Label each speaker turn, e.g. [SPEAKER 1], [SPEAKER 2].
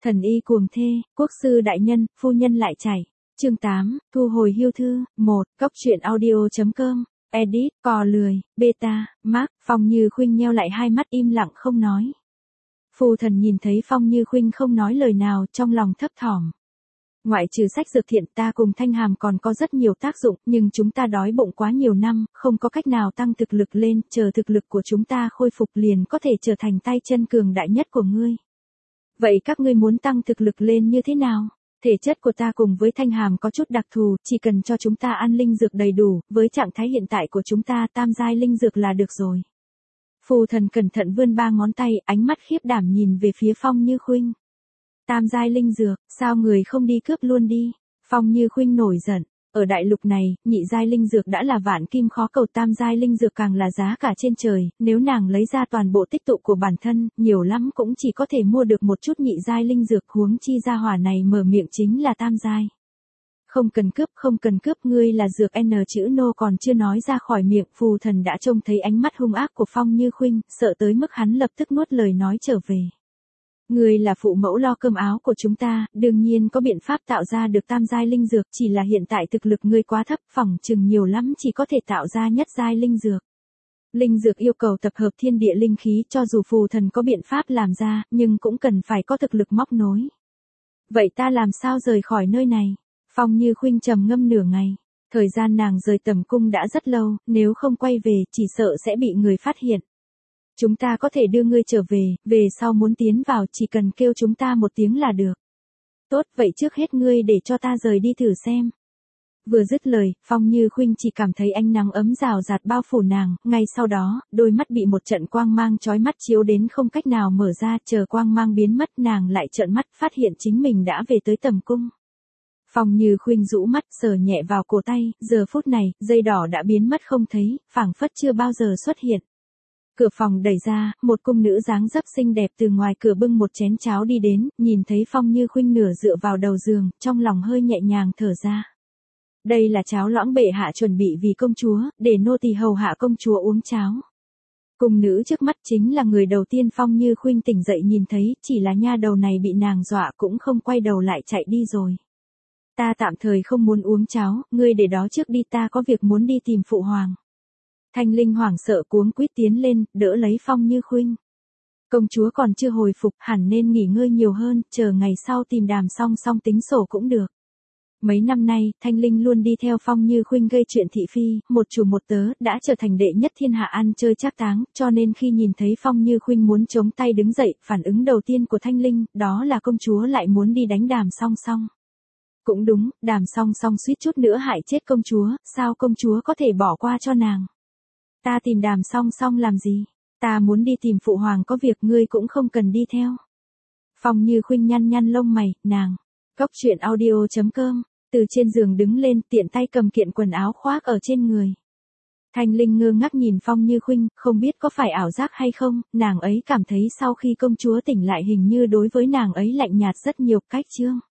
[SPEAKER 1] Thần y cuồng thê, quốc sư đại nhân, phu nhân lại chảy. Chương 8, thu hồi hưu thư, 1, cóc truyện audio.com, edit, cò lười, beta, Mark, Phong Như Khuynh nheo lại hai mắt im lặng không nói. Phù thần nhìn thấy Phong Như Khuynh không nói lời nào trong lòng thấp thỏm. Ngoại trừ sách dược thiện ta cùng Thanh Hàm còn có rất nhiều tác dụng, nhưng chúng ta đói bụng quá nhiều năm, không có cách nào tăng thực lực lên, chờ thực lực của chúng ta khôi phục liền có thể trở thành tay chân cường đại nhất của ngươi. Vậy các ngươi muốn tăng thực lực lên như thế nào? Thể chất của ta cùng với Thanh Hàm có chút đặc thù, chỉ cần cho chúng ta ăn linh dược đầy đủ, với trạng thái hiện tại của chúng ta tam giai linh dược là được rồi. Phù thần cẩn thận vươn ba ngón tay, ánh mắt khiếp đảm nhìn về phía Phong Như Khuynh. Tam giai linh dược, sao người không đi cướp luôn đi? Phong Như Khuynh nổi giận, ở đại lục này, nhị giai linh dược đã là vạn kim khó cầu, tam giai linh dược càng là giá cả trên trời, nếu nàng lấy ra toàn bộ tích tụ của bản thân, nhiều lắm cũng chỉ có thể mua được một chút nhị giai linh dược, huống chi gia hỏa này mở miệng chính là tam giai. Không cần cướp, ngươi là dược N chữ nô còn chưa nói ra khỏi miệng, phù thần đã trông thấy ánh mắt hung ác của Phong Như Khuynh, sợ tới mức hắn lập tức nuốt lời nói trở về. Ngươi là phụ mẫu lo cơm áo của chúng ta, đương nhiên có biện pháp tạo ra được tam giai linh dược, chỉ là hiện tại thực lực ngươi quá thấp, phỏng chừng nhiều lắm chỉ có thể tạo ra nhất giai linh dược. Linh dược yêu cầu tập hợp thiên địa linh khí, cho dù phù thần có biện pháp làm ra, nhưng cũng cần phải có thực lực móc nối. Vậy ta làm sao rời khỏi nơi này? Phong Như Khuynh trầm ngâm nửa ngày. Thời gian nàng rời tẩm cung đã rất lâu, nếu không quay về, chỉ sợ sẽ bị người phát hiện. Chúng ta có thể đưa ngươi trở về, về sau muốn tiến vào chỉ cần kêu chúng ta một tiếng là được. Tốt, vậy trước hết ngươi để cho ta rời đi thử xem. Vừa dứt lời, Phong Như Khuynh chỉ cảm thấy ánh nắng ấm rào rạt bao phủ nàng, ngay sau đó, đôi mắt bị một trận quang mang chói mắt chiếu đến không cách nào mở ra, chờ quang mang biến mất nàng lại trợn mắt phát hiện chính mình đã về tới tẩm cung. Phong Như Khuynh rũ mắt sờ nhẹ vào cổ tay, giờ phút này, dây đỏ đã biến mất không thấy, phảng phất chưa bao giờ xuất hiện. Cửa phòng đẩy ra, một cung nữ dáng dấp xinh đẹp từ ngoài cửa bưng một chén cháo đi đến, nhìn thấy Phong Như Khuynh nửa dựa vào đầu giường, trong lòng hơi nhẹ nhàng thở ra. Đây là cháo loãng bệ hạ chuẩn bị vì công chúa, để nô tỳ hầu hạ công chúa uống cháo. Cung nữ trước mắt chính là người đầu tiên Phong Như Khuynh tỉnh dậy nhìn thấy, chỉ là nha đầu này bị nàng dọa cũng không quay đầu lại chạy đi rồi. Ta tạm thời không muốn uống cháo, ngươi để đó trước đi, ta có việc muốn đi tìm phụ hoàng. Thanh Linh hoảng sợ cuống quýt tiến lên, đỡ lấy Phong Như Khuynh. Công chúa còn chưa hồi phục, hẳn nên nghỉ ngơi nhiều hơn, chờ ngày sau tìm Đàm Song Song tính sổ cũng được. Mấy năm nay, Thanh Linh luôn đi theo Phong Như Khuynh gây chuyện thị phi, một chủ một tớ, đã trở thành đệ nhất thiên hạ ăn chơi trác táng, cho nên khi nhìn thấy Phong Như Khuynh muốn chống tay đứng dậy, phản ứng đầu tiên của Thanh Linh, đó là công chúa lại muốn đi đánh Đàm Song Song. Cũng đúng, Đàm Song Song suýt chút nữa hại chết công chúa, sao công chúa có thể bỏ qua cho nàng? Ta tìm Đàm Song Song làm gì? Ta muốn đi tìm phụ hoàng có việc, ngươi cũng không cần đi theo. Phong Như Khuynh nhăn nhăn lông mày, nàng. Cóc truyện audio.com, từ trên giường đứng lên, tiện tay cầm kiện quần áo khoác ở trên người. Thanh Linh ngơ ngác nhìn Phong Như Khuynh, không biết có phải ảo giác hay không, nàng ấy cảm thấy sau khi công chúa tỉnh lại hình như đối với nàng ấy lạnh nhạt rất nhiều, cách chương.